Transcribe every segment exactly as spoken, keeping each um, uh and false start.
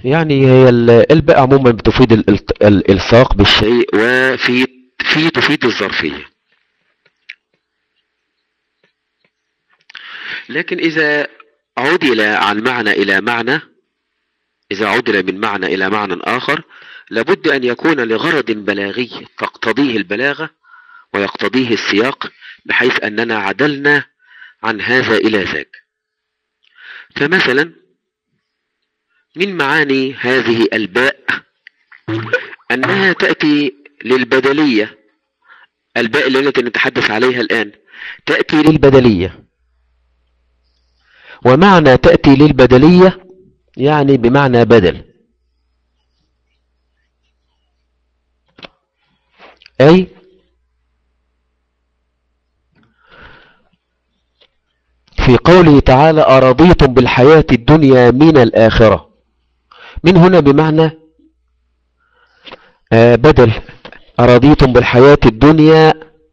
يعني هي ال- الباء عموما بتفيد ال- ال- الالصاق بالشيء، وفي في تفيد الظرفية. لكن إذا عُدل عن معنى إلى معنى، إذا عُدل من معنى إلى معنى آخر، لابد أن يكون لغرض بلاغي تقتضيه البلاغة ويقتضيه السياق، بحيث أننا عدلنا عن هذا إلى ذاك. فمثلا من معاني هذه الباء أنها تأتي للبدلية. الباء التي نتحدث عليها الآن تأتي للبدلية، ومعنى تأتي للبدلية يعني بمعنى بدل، أي في قوله تعالى أرضيتم بالحياة الدنيا من الآخرة، من هنا بمعنى بدل، أرضيتم بالحياة الدنيا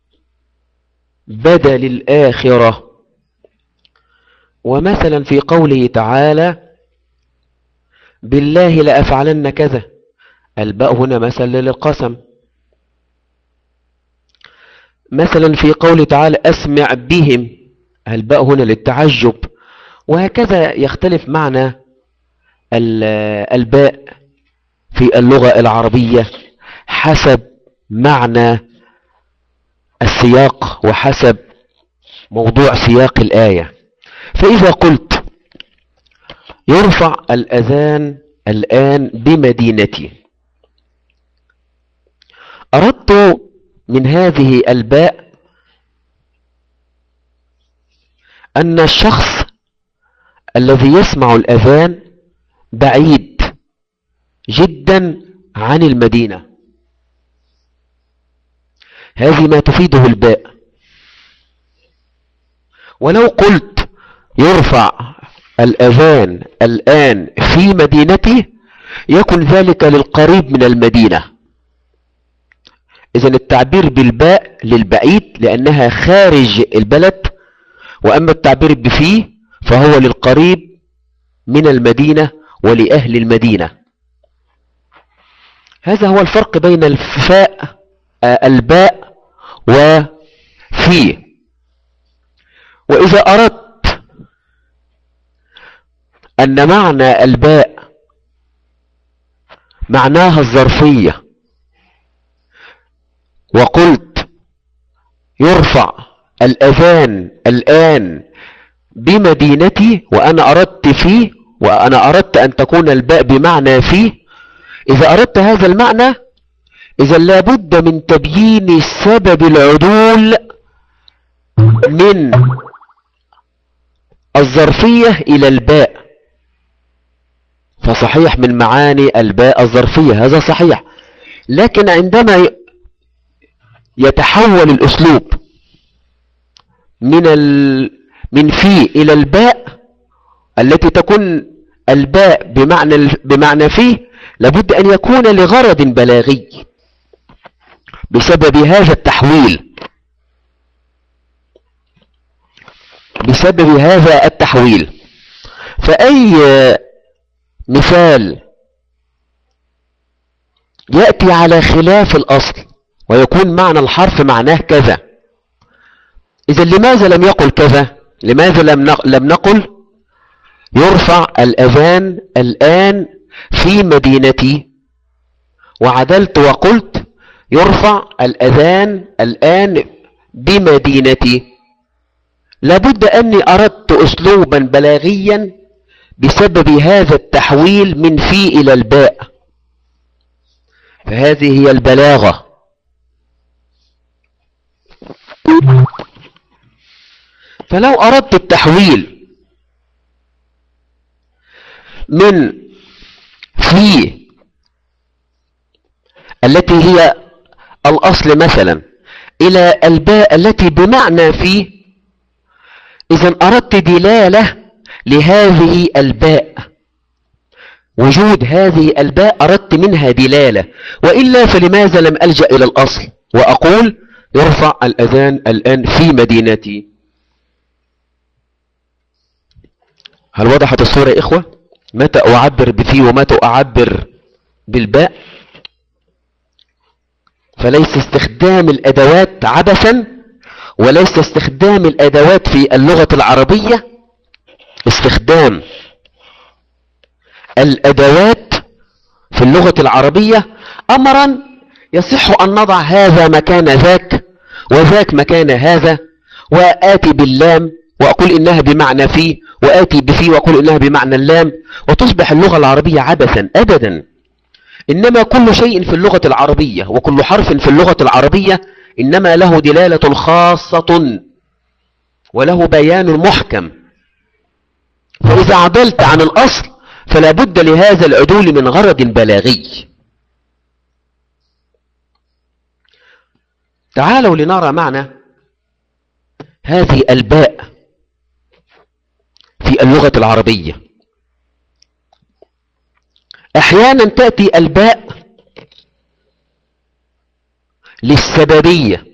بدل الآخرة. ومثلا في قوله تعالى بالله لأفعلن كذا، الباء هنا مثل للقسم. مثلا في قوله تعالى أسمع بهم، الباء هنا للتعجب. وهكذا يختلف معنى الباء في اللغة العربية حسب معنى السياق وحسب موضوع سياق الآية. فإذا قلت يرفع الأذان الآن بمدينتي، أردت من هذه الباء أن الشخص الذي يسمع الأذان بعيد جدا عن المدينة، هذه ما تفيده الباء. ولو قلت يرفع الأذان الآن في مدينته، يكن ذلك للقريب من المدينة. إذن التعبير بالباء للبعيد لأنها خارج البلد، وأما التعبير بفيه فهو للقريب من المدينة ولأهل المدينة. هذا هو الفرق بين الفاء الباء وفيه. وإذا أردت أن معنى الباء معناها الظرفية، وقلت يرفع الأذان الآن بمدينتي، وأنا أردت فيه، وأنا أردت أن تكون الباء بمعنى فيه، إذا أردت هذا المعنى إذا لابد من تبيين سبب العدول من الظرفية إلى الباء. فصحيح من معاني الباء الظرفية، هذا صحيح. لكن عندما يتحول الأسلوب من ال... من فيه إلى الباء التي تكون الباء بمعنى بمعنى فيه، لابد أن يكون لغرض بلاغي بسبب هذا التحويل بسبب هذا التحويل فأي مثال يأتي على خلاف الأصل ويكون معنى الحرف معناه كذا، إذا لماذا لم يقل كذا؟ لماذا لم نقل يرفع الأذان الآن في مدينتي، وعدلت وقلت يرفع الأذان الآن بمدينتي؟ لابد أني أردت أسلوبا بلاغيا بسبب هذا التحويل من في إلى الباء، فهذه هي البلاغة. فلو أردت التحويل من في التي هي الأصل مثلا إلى الباء التي بمعنى في، إذن أردت دلالة لهذه الباء، وجود هذه الباء أردت منها دلالة، وإلا فلماذا لم ألجأ إلى الأصل وأقول يرفع الأذان الآن في مدينتي؟ هل وضحت الصورة يا إخوة؟ متى أعبر بفي ومتى أعبر بالباء؟ فليس استخدام الأدوات عبثا، وليس استخدام الأدوات في اللغة العربية، استخدام الأدوات في اللغة العربية أمرا يصح أن نضع هذا مكان ذاك وذاك مكان هذا، وآتي باللام وأقول إنها بمعنى في، وآتي بفي وأقول إنها بمعنى اللام، وتصبح اللغة العربية عبثا. أبدا، إنما كل شيء في اللغة العربية وكل حرف في اللغة العربية إنما له دلالة خاصة وله بيان محكم، فإذا عدلت عن الأصل فلا بد لهذا العدول من غرض بلاغي. تعالوا لنرى معنى هذه الباء في اللغة العربية. أحيانا تأتي الباء للسببية،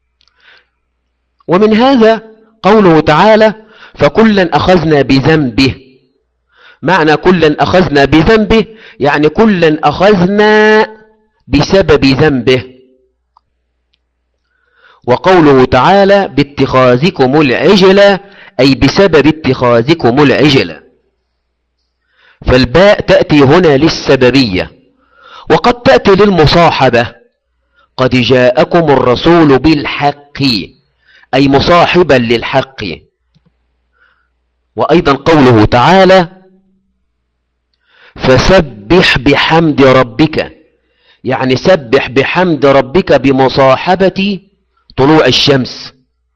ومن هذا قوله تعالى فكلا أخذنا بذنبه. معنى كلا أخذنا بذنبه يعني كلا أخذنا بسبب ذنبه. وقوله تعالى باتخاذكم العجل أي بسبب اتخاذكم العجل. فالباء تأتي هنا للسببية، وقد تأتي للمصاحبة. قد جاءكم الرسول بالحق أي مصاحبا للحق. وأيضا قوله تعالى فسبح بحمد ربك يعني سبح بحمد ربك بمصاحبة طلوع الشمس،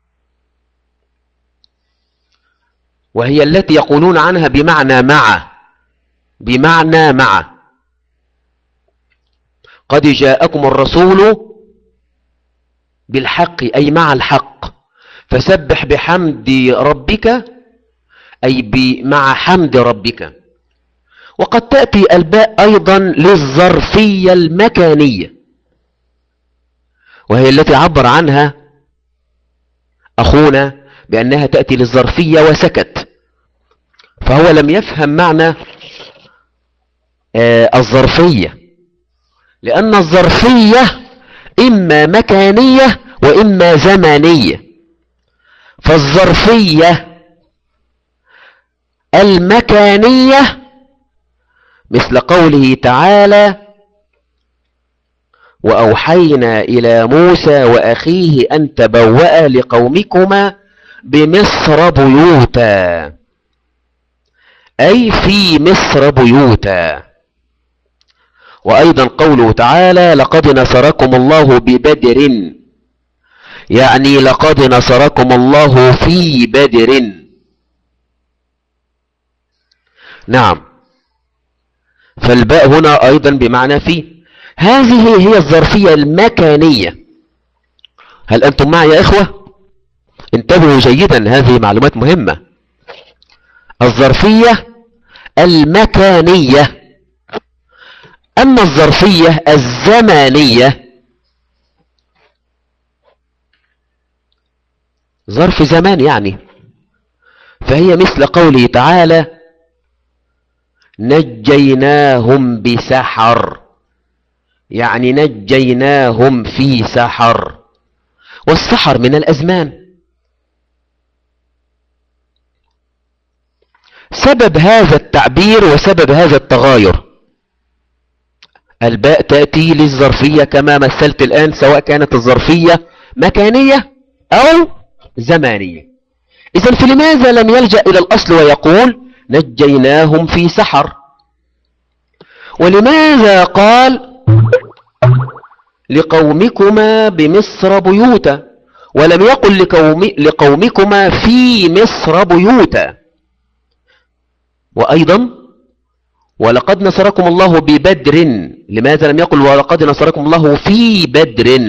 وهي التي يقولون عنها بمعنى مع، بمعنى مع. قد جاءكم الرسول بالحق أي مع الحق، فسبح بحمد ربك أي مع حمد ربك. وقد تأتي الباء أيضا للظرفية المكانية، وهي التي عبر عنها أخونا بأنها تأتي للظرفية وسكت، فهو لم يفهم معنى آه الظرفية، لأن الظرفية إما مكانية وإما زمانية. فالظرفية المكانية مثل قوله تعالى وأوحينا إلى موسى وأخيه أن تبوأ لقومكما بمصر بيوتا أي في مصر بيوتا. وأيضا قوله تعالى لقد نصركم الله ببدر يعني لقد نصركم الله في بدر. نعم، فالباء هنا أيضا بمعنى في. هذه هي الظرفية المكانية. هل أنتم معي يا إخوة؟ انتبهوا جيدا، هذه معلومات مهمة. الظرفية المكانية. أما الظرفية الزمانية ظرف زمان يعني، فهي مثل قوله تعالى نجيناهم بسحر يعني نجيناهم في سحر، والسحر من الأزمان. سبب هذا التعبير وسبب هذا التغاير الباء تأتي للظرفية كما مثلت الآن، سواء كانت الظرفية مكانية أو زمانية. إذن فلماذا لم يلجأ إلى الأصل ويقول نجيناهم في سحر؟ ولماذا قال لقومكما بمصر بيوتا ولم يقل لقوم لقومكما في مصر بيوتا؟ وأيضا ولقد نصركم الله ببدر، لماذا لم يقل ولقد نصركم الله في بدر؟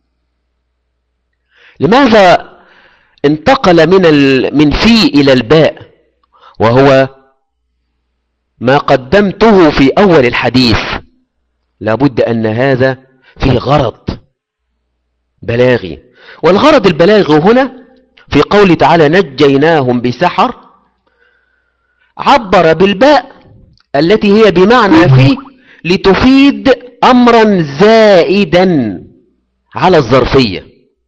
لماذا انتقل من ال... من في إلى الباء وهو ما قدمته في أول الحديث؟ لابد أن هذا فيه غرض بلاغي، والغرض البلاغي هنا في قول تعالى نجيناهم بسحر عبر بالباء التي هي بمعنى في لتفيد أمرا زائدا على الظرفية،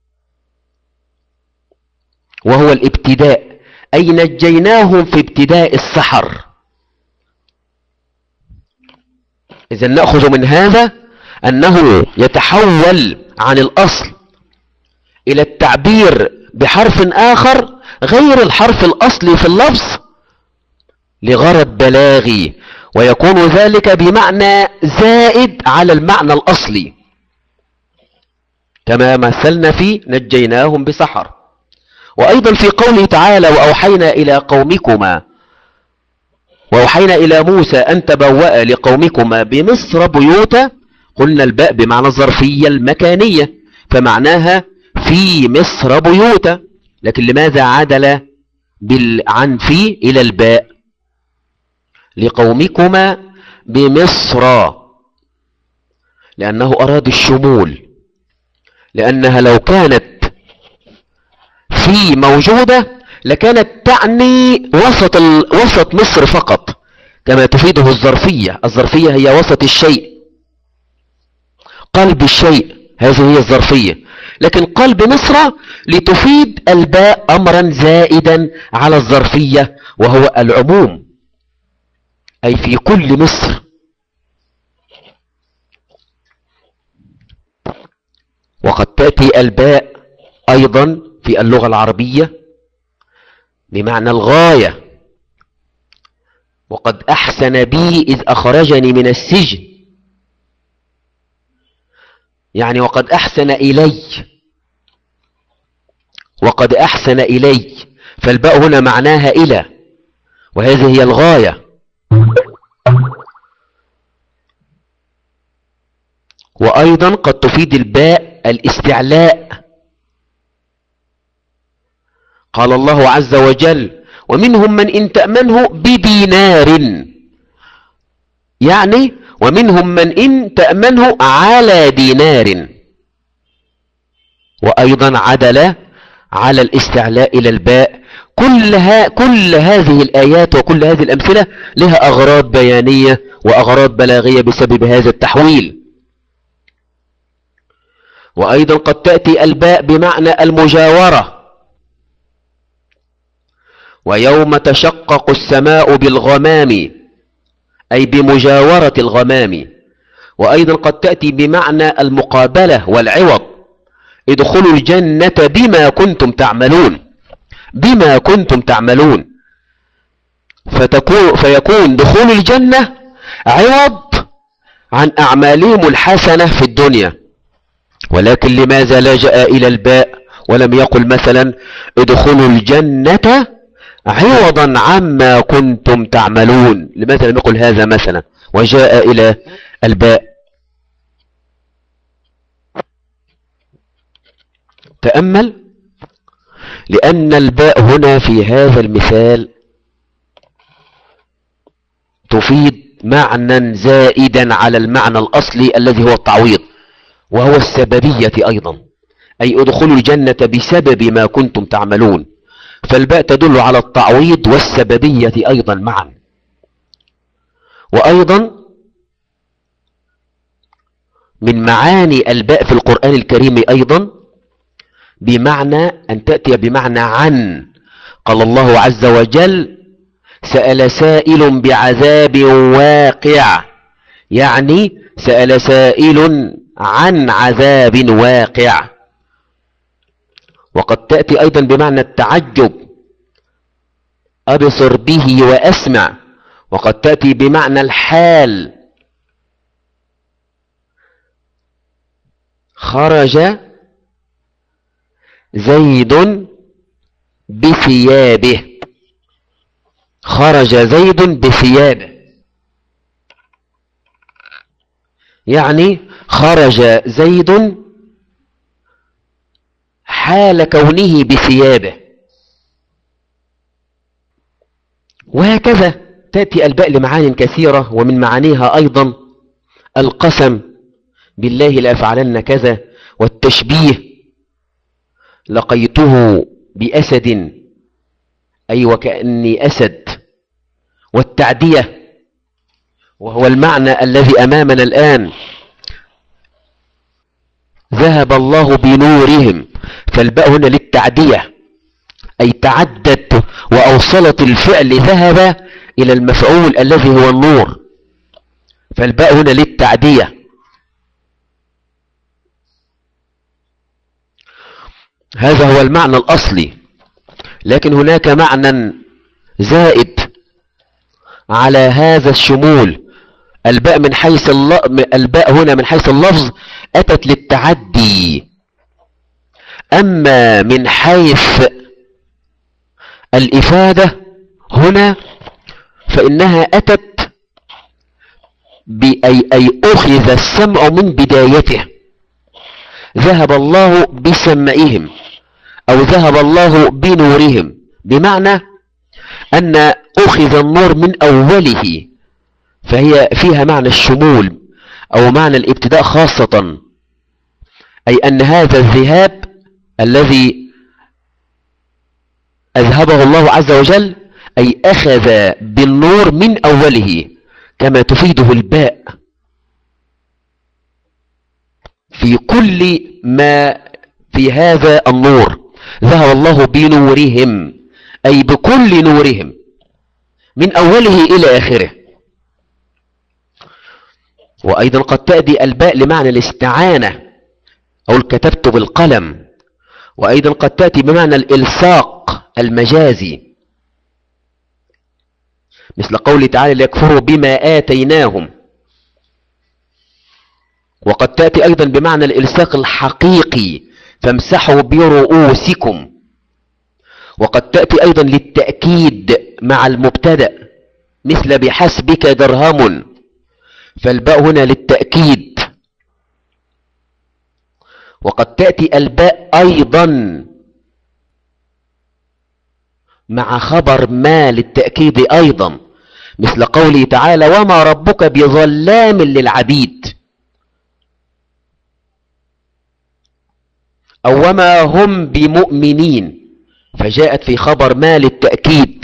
وهو الابتداء، أي نجيناهم في ابتداء السحر. إذا نأخذ من هذا أنه يتحول عن الأصل إلى التعبير بحرف آخر غير الحرف الأصلي في اللفظ لغرض بلاغي، ويكون ذلك بمعنى زائد على المعنى الأصلي، كما مثلنا في نجيناهم بسحر. وأيضا في قوله تعالى وأوحينا إلى قومكما وأوحينا إلى موسى أن تبوأ لقومكما بمصر بيوتا، قلنا الباء بمعنى الظرفية المكانية، فمعناها في مصر بيوتا، لكن لماذا عدل عن في إلى الباء؟ لقومكما بمصر، لأنه أراد الشمول، لأنها لو كانت في موجودة لكانت تعني وسط, وسط مصر فقط، كما تفيده الظرفية. الظرفية هي وسط الشيء، قلب الشيء، هذه هي الظرفية. لكن قلب مصر لتفيد الباء أمرا زائدا على الظرفية، وهو العموم، أي في كل مصر. وقد تأتي الباء أيضا في اللغة العربية بمعنى الغاية، وقد أحسن بي إذ أخرجني من السجن، يعني وقد أحسن إلي، وقد أحسن إلي، فالباء هنا معناها إلى، وهذه هي الغاية. وأيضا قد تفيد الباء الاستعلاء، قال الله عز وجل ومنهم من إن تأمنه بدينار، يعني ومنهم من إن تأمنه على دينار. وأيضا عدل على الاستعلاء إلى الباء. كلها كل هذه الآيات وكل هذه الأمثلة لها أغراض بيانية وأغراض بلاغية بسبب هذا التحويل. وأيضا قد تأتي الباء بمعنى المجاورة، ويوم تشقق السماء بالغمام، أي بمجاورة الغمام. وأيضا قد تأتي بمعنى المقابلة والعوض، ادخلوا الجنة بما كنتم تعملون، بما كنتم تعملون، فتكون فيكون دخول الجنة عوض عن أعمالهم الحسنة في الدنيا. ولكن لماذا لجأ إلى الباء ولم يقل مثلا ادخلوا الجنة عوضا عما كنتم تعملون؟ لماذا لم يقل هذا مثلا وجاء إلى الباء؟ تأمل، لأن الباء هنا في هذا المثال تفيد معنى زائدا على المعنى الأصلي الذي هو التعويض، وهو السببية أيضا، أي ادخلوا الجنة بسبب ما كنتم تعملون. فالباء تدل على التعويض والسببية أيضا معا. وأيضا من معاني الباء في القرآن الكريم أيضا بمعنى أن تأتي بمعنى عن. قال الله عز وجل سأل سائل بعذاب واقع، يعني سأل سائل عن عذاب واقع. وقد تأتي أيضا بمعنى التعجب، أبصر به وأسمع. وقد تأتي بمعنى الحال، خرج زيد بثيابه، خرج زيد بثيابه، يعني خرج زيد حال كونه بثيابه. وهكذا تأتي الباء لمعان كثيرة، ومن معانيها أيضا القسم بالله لأفعلن كذا، والتشبيه لقيته بأسد، أي وكأني أسد، والتعدية وهو المعنى الذي أمامنا الآن. ذهب الله بنورهم، فالباء هنا للتعدية، أي تعدت وأوصلت الفعل ذهب إلى المفعول الذي هو النور، فالباء هنا للتعدية. هذا هو المعنى الأصلي، لكن هناك معنى زائد على هذا الشمول. الباء من حيث الباء هنا من حيث اللفظ أتت للتعدي، أما من حيث الإفادة هنا فإنها أتت بأي أي أخذ السمع من بدايته. ذهب الله بسمعهم أو ذهب الله بنورهم، بمعنى أن أخذ النور من أوله، فهي فيها معنى الشمول أو معنى الابتداء خاصة، أي أن هذا الذهاب الذي أذهبه الله عز وجل أي أخذ بالنور من أوله، كما تفيده الباء في كل ما في هذا النور. ذهب الله بنورهم أي بكل نورهم من أوله إلى آخره. وأيضا قد تأتي الباء لمعنى الاستعانة أو كتبت بالقلم، وأيضا قد تأتي بمعنى الإلصاق المجازي، مثل قوله تعالى ليكفروا بما آتيناهم. وقد تأتي أيضا بمعنى الإلصاق الحقيقي فامسحوا برؤوسكم. وقد تأتي أيضا للتأكيد مع المبتدأ، مثل بحسبك درهم، فالباء هنا للتأكيد. وقد تأتي الباء أيضا مع خبر ما للتأكيد أيضا، مثل قوله تعالى وما ربك بظلام للعبيد، أو وما هم بمؤمنين، فجاءت في خبر ما للتأكيد.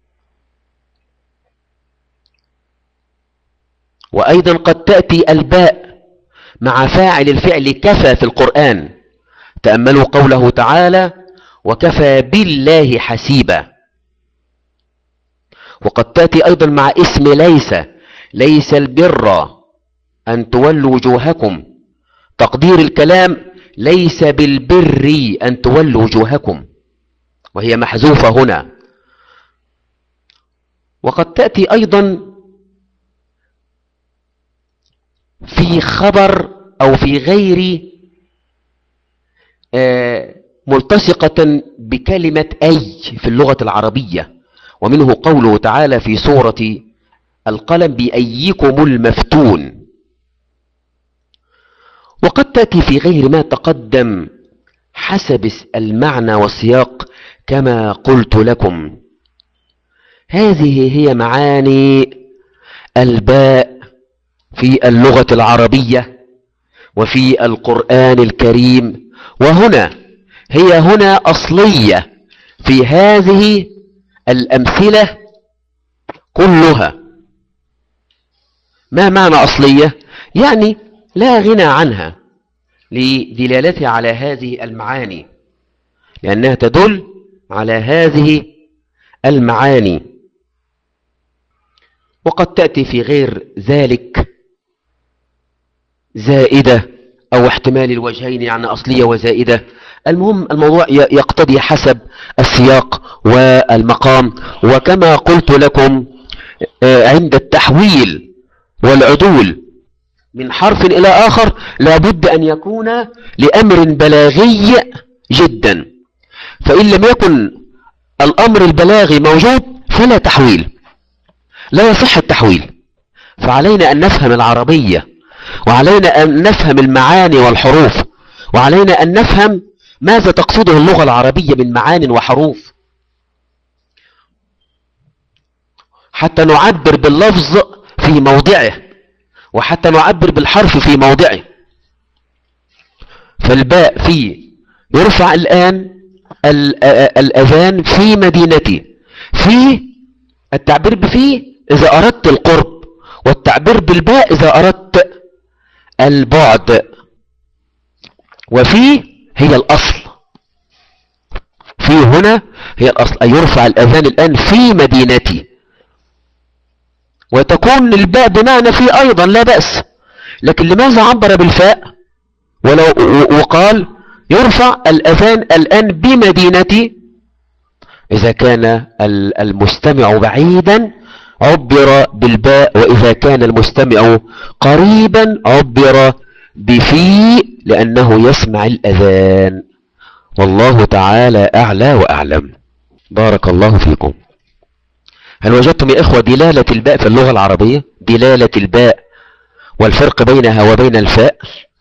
وأيضا قد تأتي الباء مع فاعل الفعل كفى في القرآن، تأملوا قوله تعالى وكفى بالله حسيبا. وقد تأتي أيضا مع اسم ليس، ليس البر أن تولوا وجوهكم، تقدير الكلام ليس بالبر أن تولوا وجوهكم، وهي محذوفة هنا. وقد تأتي أيضا في خبر أو في غير ملتصقة بكلمة أي في اللغة العربية، ومنه قوله تعالى في سورة القلم بأيكم المفتون. وقد تأتي في غير ما تقدم حسب المعنى والسياق كما قلت لكم. هذه هي معاني الباء في اللغة العربية وفي القرآن الكريم، وهنا هي هنا أصلية في هذه الأمثلة كلها. ما معنى أصلية؟ يعني لا غنى عنها لدلالتها على هذه المعاني، لأنها تدل على هذه المعاني. وقد تأتي في غير ذلك زائدة أو احتمال الوجهين، يعني أصلية وزائدة. المهم الموضوع يقتضي حسب السياق والمقام. وكما قلت لكم عند التحويل والعدول من حرف إلى آخر لابد أن يكون لأمر بلاغي جدا، فإن لم يكن الأمر البلاغي موجود فلا تحويل، لا يصح التحويل. فعلينا أن نفهم العربية، وعلينا أن نفهم المعاني والحروف، وعلينا أن نفهم ماذا تقصده اللغة العربية من معان وحروف، حتى نعبر باللفظ في موضعه، وحتى نعبر بالحرف في موضعه. فالباء في يرفع الآن الأذان في مدينتي، في التعبير بفيه إذا أردت القرب، والتعبير بالباء إذا أردت البعد، وفي هي الأصل، في هنا هي الأصل، أي يرفع الأذان الآن في مدينتي، وتكون الباء بمعنى في أيضا لا بأس، لكن لماذا عبر بالفاء ولو وقال يرفع الأذان الآن بمدينتي؟ إذا كان المستمع بعيدا عبر بالباء، وإذا كان المستمع قريبا عبر بفي لأنه يسمع الأذان. والله تعالى أعلى وأعلم. بارك الله فيكم. هل وجدتم يا إخوة دلالة الباء في اللغة العربية؟ دلالة الباء والفرق بينها وبين الفاء.